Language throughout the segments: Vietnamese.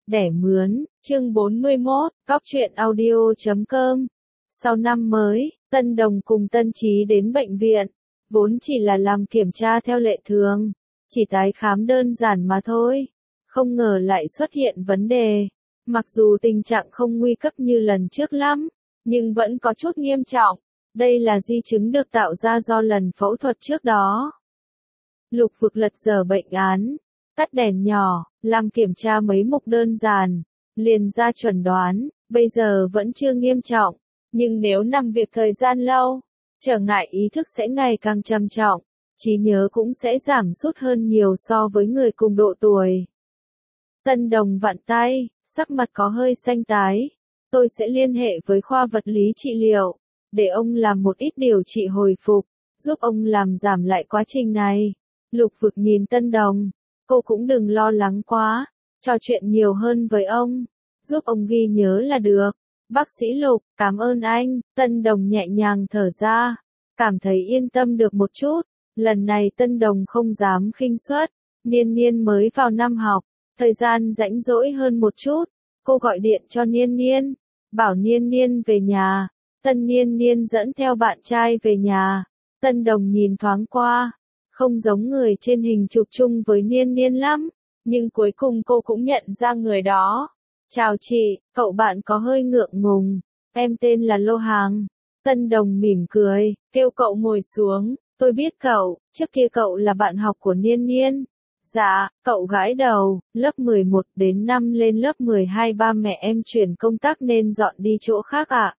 Đẻ mướn, chương 41, Góc truyện audio.com. Sau năm mới, Tân Đồng cùng Tân Chí đến bệnh viện, vốn chỉ là làm kiểm tra theo lệ thường, chỉ tái khám đơn giản mà thôi. Không ngờ lại xuất hiện vấn đề. Mặc dù tình trạng không nguy cấp như lần trước lắm, nhưng vẫn có chút nghiêm trọng. Đây là di chứng được tạo ra do lần phẫu thuật trước đó. Lục Vực lật dở bệnh án, tắt đèn nhỏ, làm kiểm tra mấy mục đơn giản, liền ra chuẩn đoán, bây giờ vẫn chưa nghiêm trọng, nhưng nếu nằm việc thời gian lâu, trở ngại ý thức sẽ ngày càng trầm trọng, trí nhớ cũng sẽ giảm sút hơn nhiều so với người cùng độ tuổi. Tân Đồng vặn tay, sắc mặt có hơi xanh tái. Tôi sẽ liên hệ với khoa vật lý trị liệu, để ông làm một ít điều trị hồi phục, giúp ông làm giảm lại quá trình này. Lục Vực nhìn Tân Đồng, cô cũng đừng lo lắng quá, trò chuyện nhiều hơn với ông, giúp ông ghi nhớ là được. Bác sĩ Lục, cảm ơn anh. Tân Đồng nhẹ nhàng thở ra, cảm thấy yên tâm được một chút. Lần này Tân Đồng không dám khinh suất, Niên Niên mới vào năm học, thời gian rảnh rỗi hơn một chút, cô gọi điện cho Niên Niên, bảo Niên Niên về nhà. Tân Niên Niên dẫn theo bạn trai về nhà. Tân Đồng nhìn thoáng qua, không giống người trên hình chụp chung với Niên Niên lắm, nhưng cuối cùng cô cũng nhận ra người đó. Chào chị, cậu bạn có hơi ngượng ngùng, em tên là Lô Hàng. Tân Đồng mỉm cười, kêu cậu ngồi xuống, tôi biết cậu, trước kia cậu là bạn học của Niên Niên. Dạ, cậu gãi đầu, lớp 11 đến năm lên lớp 12 ba mẹ em chuyển công tác nên dọn đi chỗ khác ạ.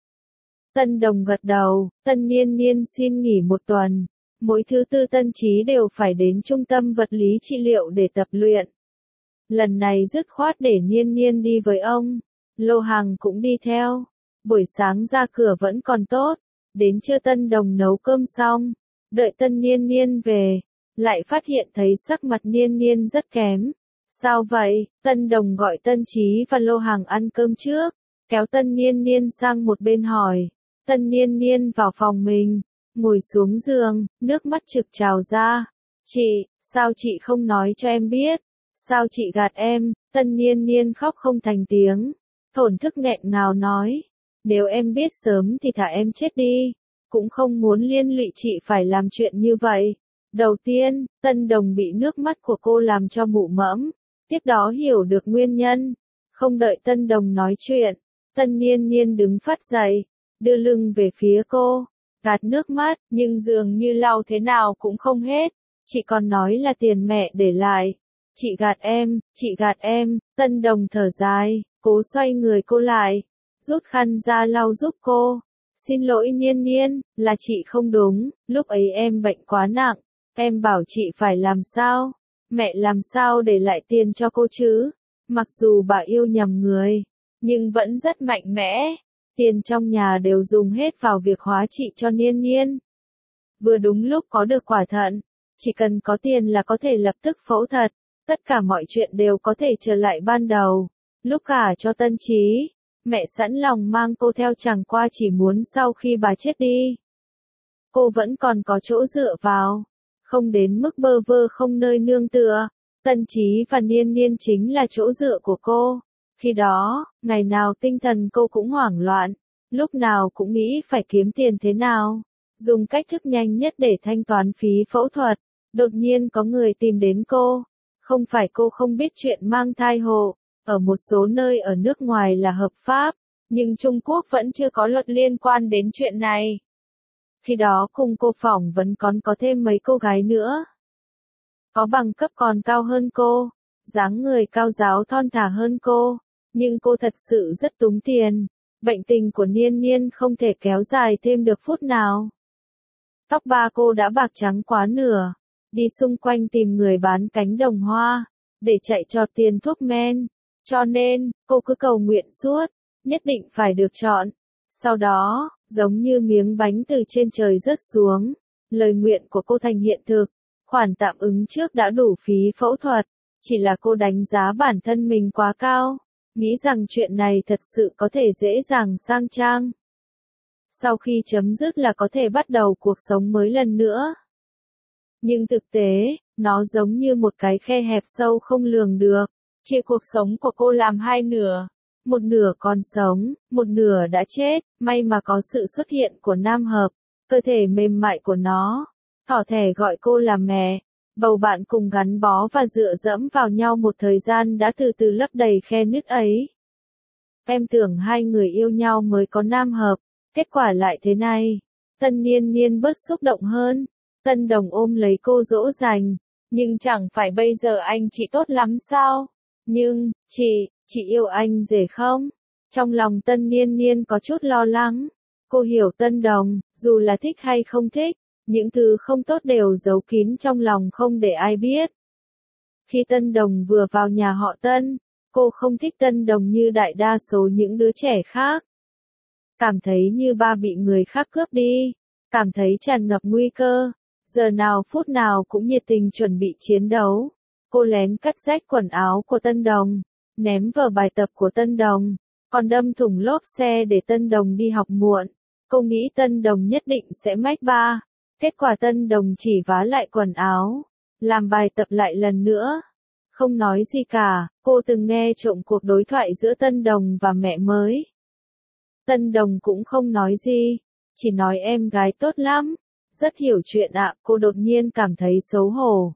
Tân Đồng gật đầu, Tân Niên Niên xin nghỉ một tuần. Mỗi thứ tư Tân Chí đều phải đến trung tâm vật lý trị liệu để tập luyện. Lần này dứt khoát để Niên Niên đi với ông. Lô Hàng cũng đi theo. Buổi sáng ra cửa vẫn còn tốt. Đến trưa Tân Đồng nấu cơm xong. Đợi Tân Niên Niên về. Lại phát hiện thấy sắc mặt Niên Niên rất kém. Sao vậy? Tân Đồng gọi Tân Chí và Lô Hàng ăn cơm trước. Kéo Tân Niên Niên sang một bên hỏi. Tân Niên Niên vào phòng mình. Ngồi xuống giường, nước mắt trực trào ra. Chị, sao chị không nói cho em biết? Sao chị gạt em? Tân Niên Niên khóc không thành tiếng. Thổn thức nghẹn ngào nói. Nếu em biết sớm thì thả em chết đi. Cũng không muốn liên lụy chị phải làm chuyện như vậy. Đầu tiên, Tân Đồng bị nước mắt của cô làm cho mụ mẫm. Tiếp đó hiểu được nguyên nhân. Không đợi Tân Đồng nói chuyện, Tân Niên Niên đứng phát dậy, đưa lưng về phía cô. Gạt nước mắt, nhưng dường như lau thế nào cũng không hết. Chị còn nói là tiền mẹ để lại. Chị gạt em, Tân Đồng thở dài, cố xoay người cô lại, rút khăn ra lau giúp cô. Xin lỗi Niên Niên, là chị không đúng, lúc ấy em bệnh quá nặng, em bảo chị phải làm sao? Mẹ làm sao để lại tiền cho cô chứ? Mặc dù bà yêu nhầm người, nhưng vẫn rất mạnh mẽ. Tiền trong nhà đều dùng hết vào việc hóa trị cho Niên Niên. Vừa đúng lúc có được quả thận, chỉ cần có tiền là có thể lập tức phẫu thuật, tất cả mọi chuyện đều có thể trở lại ban đầu. Lúc gả cho Tân Chí, mẹ sẵn lòng mang cô theo chẳng qua chỉ muốn sau khi bà chết đi, cô vẫn còn có chỗ dựa vào, không đến mức bơ vơ không nơi nương tựa. Tân Chí và Niên Niên chính là chỗ dựa của cô. Khi đó, ngày nào tinh thần cô cũng hoảng loạn, lúc nào cũng nghĩ phải kiếm tiền thế nào, dùng cách thức nhanh nhất để thanh toán phí phẫu thuật. Đột nhiên có người tìm đến cô, không phải cô không biết chuyện mang thai hộ, ở một số nơi ở nước ngoài là hợp pháp, nhưng Trung Quốc vẫn chưa có luật liên quan đến chuyện này. Khi đó cùng cô phỏng vấn còn có thêm mấy cô gái nữa. Có bằng cấp còn cao hơn cô, dáng người cao ráo thon thả hơn cô, nhưng cô thật sự rất túng tiền. Bệnh tình của Niên Niên không thể kéo dài thêm được phút nào. Tóc ba cô đã bạc trắng quá nửa, đi xung quanh tìm người bán cánh đồng hoa, để chạy trọt tiền thuốc men. Cho nên, cô cứ cầu nguyện suốt, nhất định phải được chọn. Sau đó, giống như miếng bánh từ trên trời rớt xuống, lời nguyện của cô thành hiện thực. Khoản tạm ứng trước đã đủ phí phẫu thuật, chỉ là cô đánh giá bản thân mình quá cao, nghĩ rằng chuyện này thật sự có thể dễ dàng sang trang. Sau khi chấm dứt là có thể bắt đầu cuộc sống mới lần nữa. Nhưng thực tế, nó giống như một cái khe hẹp sâu không lường được. chia cuộc sống của cô làm hai nửa. Một nửa còn sống, một nửa đã chết, may mà có sự xuất hiện của Nam Hợp, cơ thể mềm mại của nó, thỏ thẻ gọi cô là mẹ. Bầu bạn cùng gắn bó và dựa dẫm vào nhau một thời gian đã từ từ lấp đầy khe nứt ấy. Em tưởng hai người yêu nhau mới có Nam Hợp, kết quả lại thế này. Tân Niên Niên bớt xúc động hơn. Tân Đồng ôm lấy cô dỗ dành. Nhưng chẳng phải bây giờ anh chị tốt lắm sao? Nhưng, chị yêu anh rể không? Trong lòng Tân Niên Niên có chút lo lắng. Cô hiểu Tân Đồng, dù là thích hay không thích, những thứ không tốt đều giấu kín trong lòng không để ai biết. Khi Tân Đồng vừa vào nhà họ Tân, cô không thích Tân Đồng như đại đa số những đứa trẻ khác. Cảm thấy như ba bị người khác cướp đi, cảm thấy tràn ngập nguy cơ, giờ nào phút nào cũng nhiệt tình chuẩn bị chiến đấu. Cô lén cắt rách quần áo của Tân Đồng, ném vở bài tập của Tân Đồng, còn đâm thủng lốp xe để Tân Đồng đi học muộn. Cô nghĩ Tân Đồng nhất định sẽ mách ba. Kết quả Tân Đồng chỉ vá lại quần áo, làm bài tập lại lần nữa. Không nói gì cả, cô từng nghe trộm cuộc đối thoại giữa Tân Đồng và mẹ mới. Tân Đồng cũng không nói gì, chỉ nói em gái tốt lắm, rất hiểu chuyện ạ. Cô đột nhiên cảm thấy xấu hổ.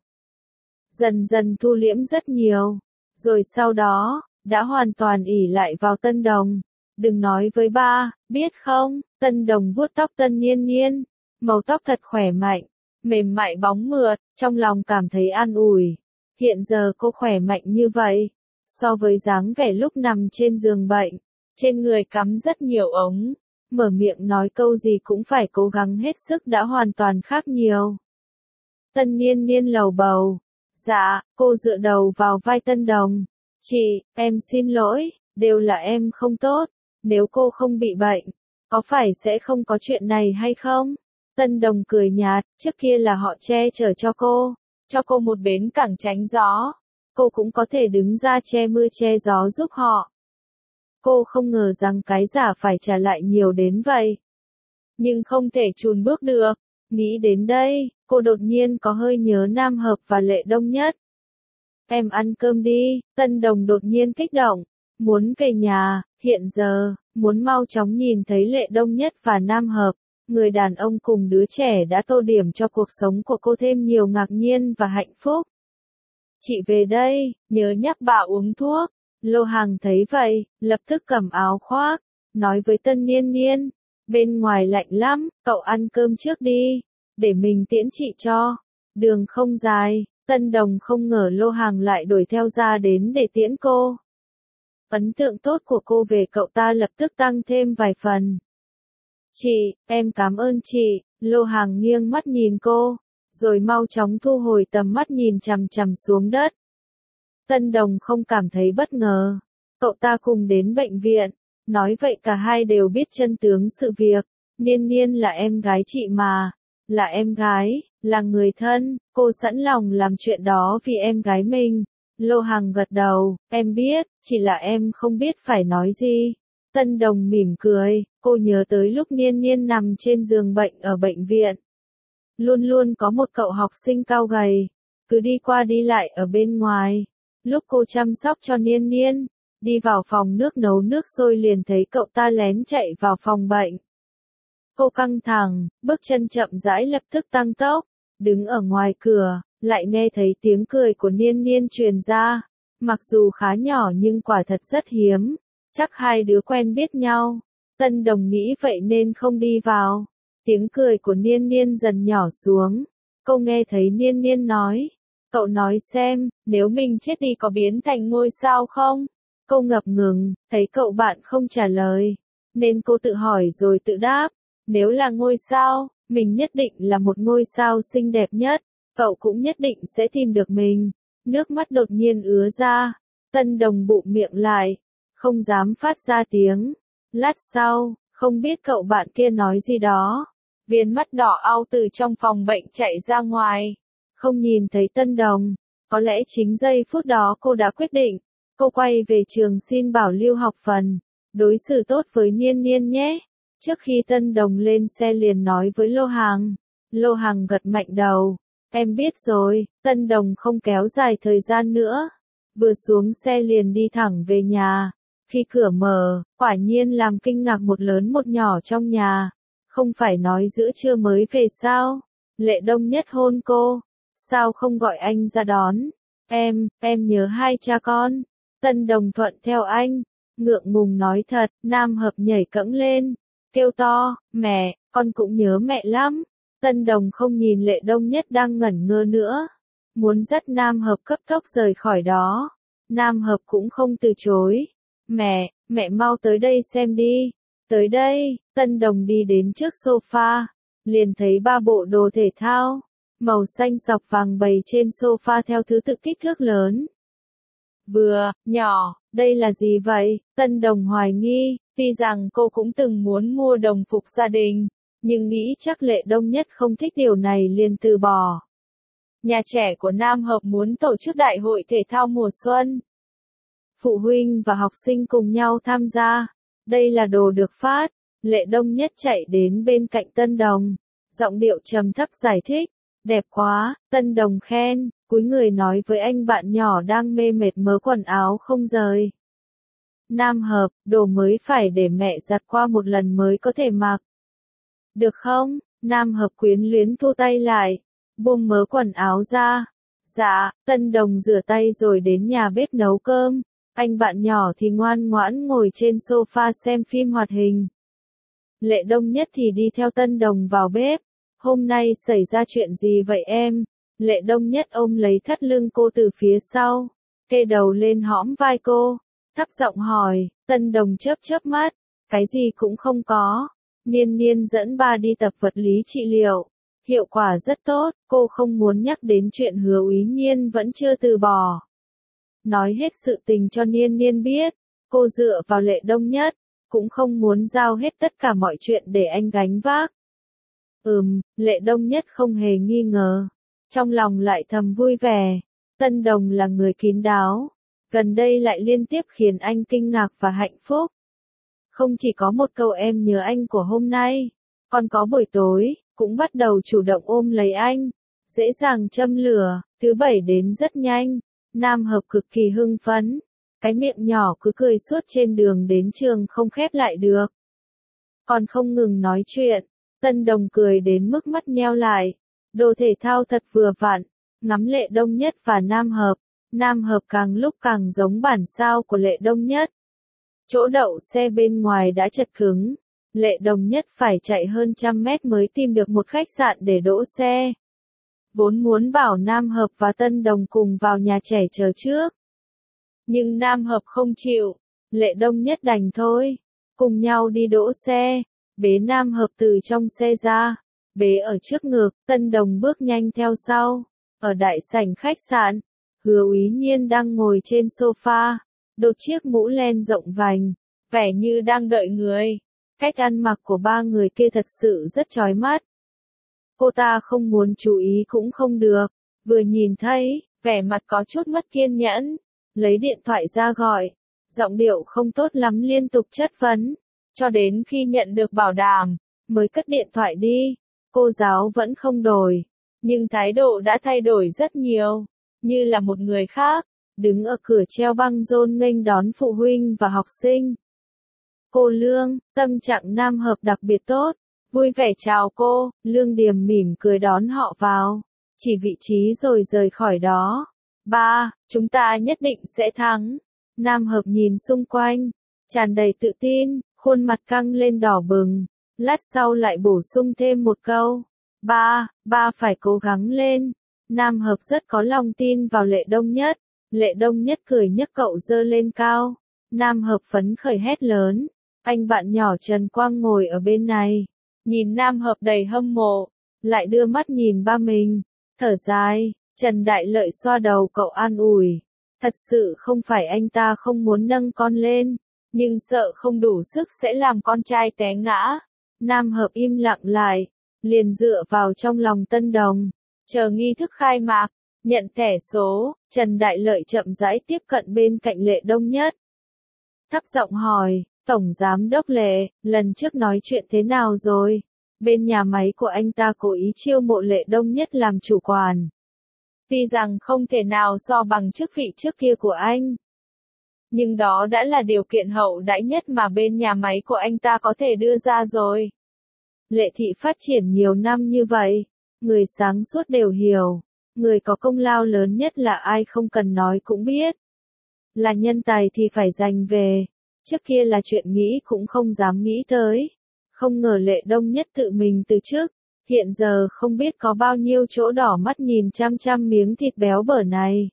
Dần dần thu liễm rất nhiều, rồi sau đó, đã hoàn toàn ỷ lại vào Tân Đồng. Đừng nói với ba, biết không? Tân Đồng vuốt tóc Tân Niên Niên, màu tóc thật khỏe mạnh, mềm mại bóng mượt, trong lòng cảm thấy an ủi. Hiện giờ cô khỏe mạnh như vậy, so với dáng vẻ lúc nằm trên giường bệnh, trên người cắm rất nhiều ống, mở miệng nói câu gì cũng phải cố gắng hết sức đã hoàn toàn khác nhiều. Tân Niên Niên lầu bầu. Dạ, cô dựa đầu vào vai Tân Đồng. Chị, em xin lỗi, đều là em không tốt, nếu cô không bị bệnh, có phải sẽ không có chuyện này hay không? Tân Đồng cười nhạt, trước kia là họ che chở cho cô một bến cảng tránh gió. Cô cũng có thể đứng ra che mưa che gió giúp họ. Cô không ngờ rằng cái giả phải trả lại nhiều đến vậy. Nhưng không thể chùn bước được. Nghĩ đến đây, cô đột nhiên có hơi nhớ Nam Hợp và Lệ Đông Nhất. Em ăn cơm đi, Tân Đồng đột nhiên kích động. Muốn về nhà, hiện giờ, muốn mau chóng nhìn thấy Lệ Đông Nhất và Nam Hợp. Người đàn ông cùng đứa trẻ đã tô điểm cho cuộc sống của cô thêm nhiều ngạc nhiên và hạnh phúc. Chị về đây, nhớ nhắc bà uống thuốc. Lô Hàng thấy vậy, lập tức cầm áo khoác, nói với Tân Niên Niên, bên ngoài lạnh lắm, cậu ăn cơm trước đi, để mình tiễn chị cho. Đường không dài, Tân Đồng không ngờ Lô Hàng lại đuổi theo ra đến để tiễn cô. Ấn tượng tốt của cô về cậu ta lập tức tăng thêm vài phần. Chị, em cảm ơn chị. Lô Hàng nghiêng mắt nhìn cô, rồi mau chóng thu hồi tầm mắt nhìn chằm chằm xuống đất. Tân Đồng không cảm thấy bất ngờ. Cậu ta cùng đến bệnh viện, nói vậy cả hai đều biết chân tướng sự việc. Niên Niên là em gái chị mà, là em gái, là người thân, cô sẵn lòng làm chuyện đó vì em gái mình. Lô Hàng gật đầu, em biết, chỉ là em không biết phải nói gì. Tân Đồng mỉm cười, cô nhớ tới lúc Niên Niên nằm trên giường bệnh ở bệnh viện. Luôn luôn có một cậu học sinh cao gầy, cứ đi qua đi lại ở bên ngoài. Lúc cô chăm sóc cho Niên Niên, đi vào phòng nước nấu nước sôi liền thấy cậu ta lén chạy vào phòng bệnh. Cô căng thẳng, bước chân chậm rãi lập tức tăng tốc, đứng ở ngoài cửa, lại nghe thấy tiếng cười của Niên Niên truyền ra. Mặc dù khá nhỏ nhưng quả thật rất hiếm, chắc hai đứa quen biết nhau. Tân Đồng nghĩ vậy nên không đi vào. Tiếng cười của Niên Niên dần nhỏ xuống. Cô nghe thấy Niên Niên nói. Cậu nói xem, nếu mình chết đi có biến thành ngôi sao không? Cô ngập ngừng, thấy cậu bạn không trả lời. Nên cô tự hỏi rồi tự đáp. Nếu là ngôi sao, mình nhất định là một ngôi sao xinh đẹp nhất. Cậu cũng nhất định sẽ tìm được mình. Nước mắt đột nhiên ứa ra. Tân Đồng bụm miệng lại. Không dám phát ra tiếng. Lát sau, không biết cậu bạn kia nói gì đó. Viên mắt đỏ au từ trong phòng bệnh chạy ra ngoài. Không nhìn thấy Tân Đồng. Có lẽ chính giây phút đó cô đã quyết định. Cô quay về trường xin bảo lưu học phần. Đối xử tốt với Niên Niên nhé. Trước khi Tân Đồng lên xe liền nói với Lô Hàng. Lô Hàng gật mạnh đầu. Em biết rồi. Tân Đồng không kéo dài thời gian nữa. Vừa xuống xe liền đi thẳng về nhà. Khi cửa mở, quả nhiên làm kinh ngạc một lớn một nhỏ trong nhà. Không phải nói giữa trưa mới về sao? Lệ Đông Nhất hôn cô. Sao không gọi anh ra đón? Em nhớ hai cha con. Tân Đồng thuận theo anh. Ngượng ngùng nói thật, Nam Hợp nhảy cẫng lên. Kêu to, mẹ, con cũng nhớ mẹ lắm. Tân Đồng không nhìn Lệ Đông Nhất đang ngẩn ngơ nữa. Muốn dắt Nam Hợp cấp tốc rời khỏi đó. Nam Hợp cũng không từ chối. Mẹ mau tới đây xem đi. Tới đây, Tân Đồng đi đến trước sofa. Liền thấy ba bộ đồ thể thao. Màu xanh sọc vàng bày trên sofa theo thứ tự kích thước lớn. Vừa, nhỏ, đây là gì vậy? Tân Đồng hoài nghi, tuy rằng cô cũng từng muốn mua đồng phục gia đình, nhưng nghĩ chắc Lệ Đông Nhất không thích điều này liền từ bỏ. Nhà trẻ của Nam Hợp muốn tổ chức đại hội thể thao mùa xuân. Phụ huynh và học sinh cùng nhau tham gia. Đây là đồ được phát. Lệ Đông Nhất chạy đến bên cạnh Tân Đồng. Giọng điệu trầm thấp giải thích. Đẹp quá, Tân Đồng khen, cúi người nói với anh bạn nhỏ đang mê mệt mớ quần áo không rời. Nam Hợp, đồ mới phải để mẹ giặt qua một lần mới có thể mặc. Được không? Nam Hợp quyến luyến thu tay lại, buông mớ quần áo ra. Dạ, Tân Đồng rửa tay rồi đến nhà bếp nấu cơm. Anh bạn nhỏ thì ngoan ngoãn ngồi trên sofa xem phim hoạt hình. Lệ Đông Nhất thì đi theo Tân Đồng vào bếp. Hôm nay xảy ra chuyện gì vậy em? Lệ Đông Nhất ôm lấy thắt lưng cô từ phía sau, kê đầu lên hõm vai cô, thấp giọng hỏi. Tân Đồng chớp chớp mắt, cái gì cũng không có. Niên Niên dẫn ba đi tập vật lý trị liệu, hiệu quả rất tốt, cô không muốn nhắc đến chuyện Hứa Úy Nhiên vẫn chưa từ bỏ. Nói hết sự tình cho Niên Niên biết, cô dựa vào Lệ Đông Nhất, cũng không muốn giao hết tất cả mọi chuyện để anh gánh vác. Lệ Đông Nhất không hề nghi ngờ, trong lòng lại thầm vui vẻ. Tân Đồng là người kín đáo, gần đây lại liên tiếp khiến anh kinh ngạc và hạnh phúc. Không chỉ có một câu em nhớ anh của hôm nay, còn có buổi tối, cũng bắt đầu chủ động ôm lấy anh, dễ dàng châm lửa. Thứ bảy đến rất nhanh, Nam Hợp cực kỳ hưng phấn, cái miệng nhỏ cứ cười suốt trên đường đến trường không khép lại được. Còn không ngừng nói chuyện, Tân Đồng cười đến mức mắt nheo lại. Đồ thể thao thật vừa vặn, ngắm Lệ Đông Nhất và Nam Hợp càng lúc càng giống bản sao của Lệ Đông Nhất. Chỗ đậu xe bên ngoài đã chật cứng, Lệ Đông Nhất phải chạy hơn 100 mét mới tìm được một khách sạn để đỗ xe. Vốn muốn bảo Nam Hợp và Tân Đồng cùng vào nhà trẻ chờ trước. Nhưng Nam Hợp không chịu, Lệ Đông Nhất đành thôi, cùng nhau đi đỗ xe, bế Nam Hợp từ trong xe ra, bế ở trước ngực, Tân Đồng bước nhanh theo sau. Ở đại sảnh khách sạn, Hứa Úy Nhiên đang ngồi trên sofa, đột chiếc mũ len rộng vành, vẻ như đang đợi người. Cách ăn mặc của ba người kia thật sự rất chói mắt. Cô ta không muốn chú ý cũng không được, vừa nhìn thấy, vẻ mặt có chút mất kiên nhẫn, lấy điện thoại ra gọi, giọng điệu không tốt lắm liên tục chất vấn, cho đến khi nhận được bảo đảm, mới cất điện thoại đi. Cô giáo vẫn không đổi, nhưng thái độ đã thay đổi rất nhiều, như là một người khác, đứng ở cửa treo băng rôn nghênh đón phụ huynh và học sinh. Cô Lương, tâm trạng Nam Hợp đặc biệt tốt, vui vẻ chào cô, Lương Điềm mỉm cười đón họ vào, chỉ vị trí rồi rời khỏi đó. Ba, chúng ta nhất định sẽ thắng. Nam Hợp nhìn xung quanh, tràn đầy tự tin, khuôn mặt căng lên đỏ bừng, lát sau lại bổ sung thêm một câu. Ba phải cố gắng lên. Nam Hợp rất có lòng tin vào Lệ Đông Nhất. Lệ Đông Nhất cười nhấc cậu dơ lên cao. Nam Hợp phấn khởi hét lớn. Anh bạn nhỏ Trần Quang ngồi ở bên này, nhìn Nam Hợp đầy hâm mộ, lại đưa mắt nhìn ba mình, thở dài. Trần Đại Lợi xoa đầu cậu an ủi. Thật sự không phải anh ta không muốn nâng con lên, nhưng sợ không đủ sức sẽ làm con trai té ngã. Nam Hợp im lặng lại, liền dựa vào trong lòng Tân Đồng, chờ nghi thức khai mạc, nhận thẻ số. Trần Đại Lợi chậm rãi tiếp cận bên cạnh Lệ Đông Nhất, thấp giọng hỏi, Tổng Giám đốc Lệ, lần trước nói chuyện thế nào rồi? Bên nhà máy của anh ta cố ý chiêu mộ Lệ Đông Nhất làm chủ quản. Tuy rằng không thể nào so bằng chức vị trước kia của anh. Nhưng đó đã là điều kiện hậu đãi nhất mà bên nhà máy của anh ta có thể đưa ra rồi. Lệ Thị phát triển nhiều năm như vậy, người sáng suốt đều hiểu, người có công lao lớn nhất là ai không cần nói cũng biết. Là nhân tài thì phải giành về, trước kia là chuyện nghĩ cũng không dám nghĩ tới. Không ngờ Lệ Đông Nhất tự mình từ chức, hiện giờ không biết có bao nhiêu chỗ đỏ mắt nhìn chăm chăm miếng thịt béo bở này.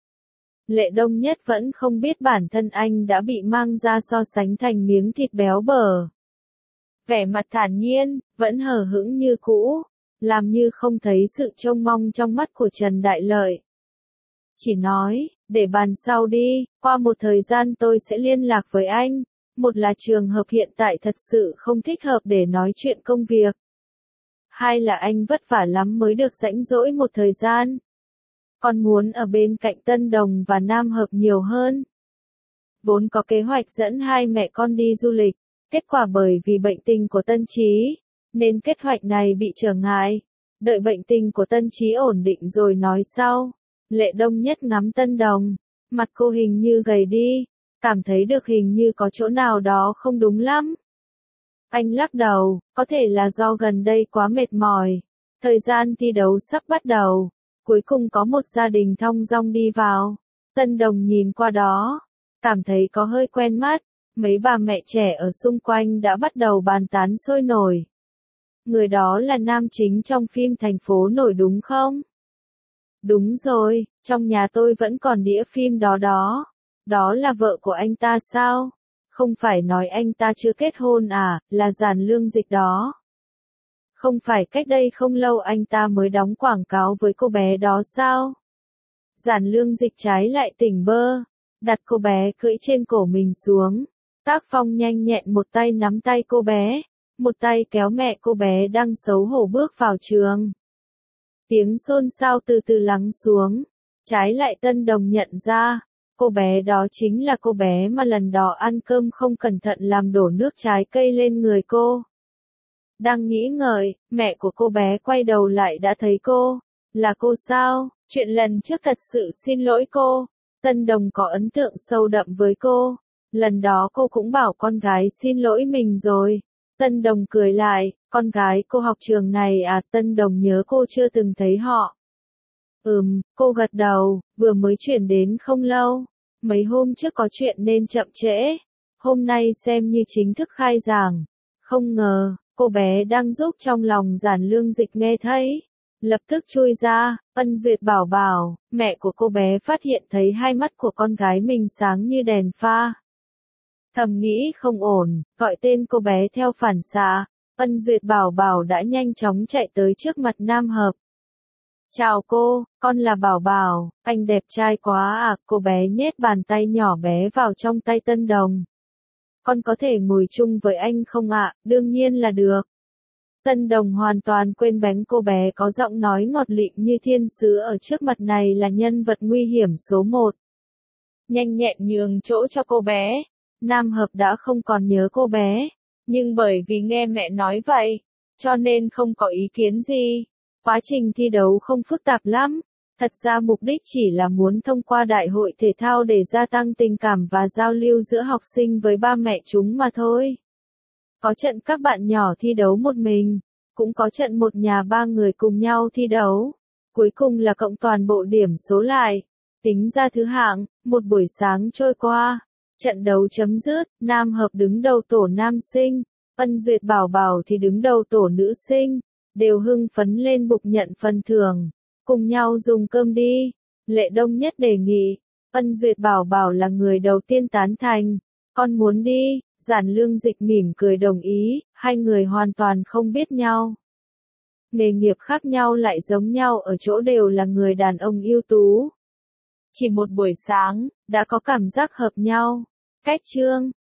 Lệ Đông Nhất vẫn không biết bản thân anh đã bị mang ra so sánh thành miếng thịt béo bở. Vẻ mặt thản nhiên, vẫn hờ hững như cũ, làm như không thấy sự trông mong trong mắt của Trần Đại Lợi. Chỉ nói, để bàn sau đi, qua một thời gian tôi sẽ liên lạc với anh. Một là trường hợp hiện tại thật sự không thích hợp để nói chuyện công việc. Hai là anh vất vả lắm mới được rảnh rỗi một thời gian. Còn muốn ở bên cạnh Tân Đồng và Nam Hợp nhiều hơn. Vốn có kế hoạch dẫn hai mẹ con đi du lịch, kết quả bởi vì bệnh tình của Tân Chí, nên kế hoạch này bị trở ngại. Đợi bệnh tình của Tân Chí ổn định rồi nói sau. Lệ Đông Nhất ngắm Tân Đồng, mặt cô hình như gầy đi, cảm thấy được hình như có chỗ nào đó không đúng lắm. Anh lắc đầu, có thể là do gần đây quá mệt mỏi. Thời gian thi đấu sắp bắt đầu, cuối cùng có một gia đình thong dong đi vào. Tân Đồng nhìn qua đó, cảm thấy có hơi quen mắt, mấy bà mẹ trẻ ở xung quanh đã bắt đầu bàn tán sôi nổi. Người đó là nam chính trong phim Thành phố nổi đúng không? Đúng rồi, trong nhà tôi vẫn còn đĩa phim đó đó. Đó là vợ của anh ta sao? Không phải nói anh ta chưa kết hôn à, là Giản Lương Dịch đó. Không phải cách đây không lâu anh ta mới đóng quảng cáo với cô bé đó sao? Giản Lương Dịch trái lại tỉnh bơ, đặt cô bé cưỡi trên cổ mình xuống. Tác Phong nhanh nhẹn một tay nắm tay cô bé, một tay kéo mẹ cô bé đang xấu hổ bước vào trường. Tiếng xôn xao từ từ lắng xuống, trái lại Tân Đồng nhận ra, cô bé đó chính là cô bé mà lần đó ăn cơm không cẩn thận làm đổ nước trái cây lên người cô. Đang nghĩ ngợi, mẹ của cô bé quay đầu lại đã thấy cô. Là cô sao? Chuyện lần trước thật sự xin lỗi cô. Tân Đồng có ấn tượng sâu đậm với cô. Lần đó cô cũng bảo con gái xin lỗi mình rồi. Tân Đồng cười lại, con gái cô học trường này à? Tân Đồng nhớ cô chưa từng thấy họ. Cô gật đầu, vừa mới chuyển đến không lâu. Mấy hôm trước có chuyện nên chậm trễ. Hôm nay xem như chính thức khai giảng. Không ngờ, cô bé đang giúp trong lòng Giản Lương Dịch nghe thấy. Lập tức chui ra, Ân Duyệt bảo bảo, mẹ của cô bé phát hiện thấy hai mắt của con gái mình sáng như đèn pha. Thầm nghĩ không ổn, gọi tên cô bé theo phản xạ. Ân Duyệt bảo bảo đã nhanh chóng chạy tới trước mặt Nam Hợp. Chào cô, con là Bảo Bảo, anh đẹp trai quá à, cô bé nhét bàn tay nhỏ bé vào trong tay Tân Đồng. Con có thể ngồi chung với anh không ạ? Đương nhiên là được. Tân Đồng hoàn toàn quên bén cô bé có giọng nói ngọt lịm như thiên sứ ở trước mặt này là nhân vật nguy hiểm số 1. Nhanh nhẹn nhường chỗ cho cô bé. Nam Hợp đã không còn nhớ cô bé, nhưng bởi vì nghe mẹ nói vậy, cho nên không có ý kiến gì. Quá trình thi đấu không phức tạp lắm, thật ra mục đích chỉ là muốn thông qua đại hội thể thao để gia tăng tình cảm và giao lưu giữa học sinh với ba mẹ chúng mà thôi. Có trận các bạn nhỏ thi đấu một mình, cũng có trận một nhà ba người cùng nhau thi đấu. Cuối cùng là cộng toàn bộ điểm số lại, tính ra thứ hạng, một buổi sáng trôi qua. Trận đấu chấm dứt, Nam Hợp đứng đầu tổ nam sinh, Ân Duyệt bảo bảo thì đứng đầu tổ nữ sinh, đều hưng phấn lên bục nhận phần thưởng, cùng nhau dùng cơm đi. Lệ Đông Nhất đề nghị, Ân Duyệt bảo bảo là người đầu tiên tán thành, con muốn đi. Giản Lương Dịch mỉm cười đồng ý, hai người hoàn toàn không biết nhau. Nghề nghiệp khác nhau lại giống nhau ở chỗ đều là người đàn ông ưu tú. Chỉ một buổi sáng, đã có cảm giác hợp nhau. Cách chương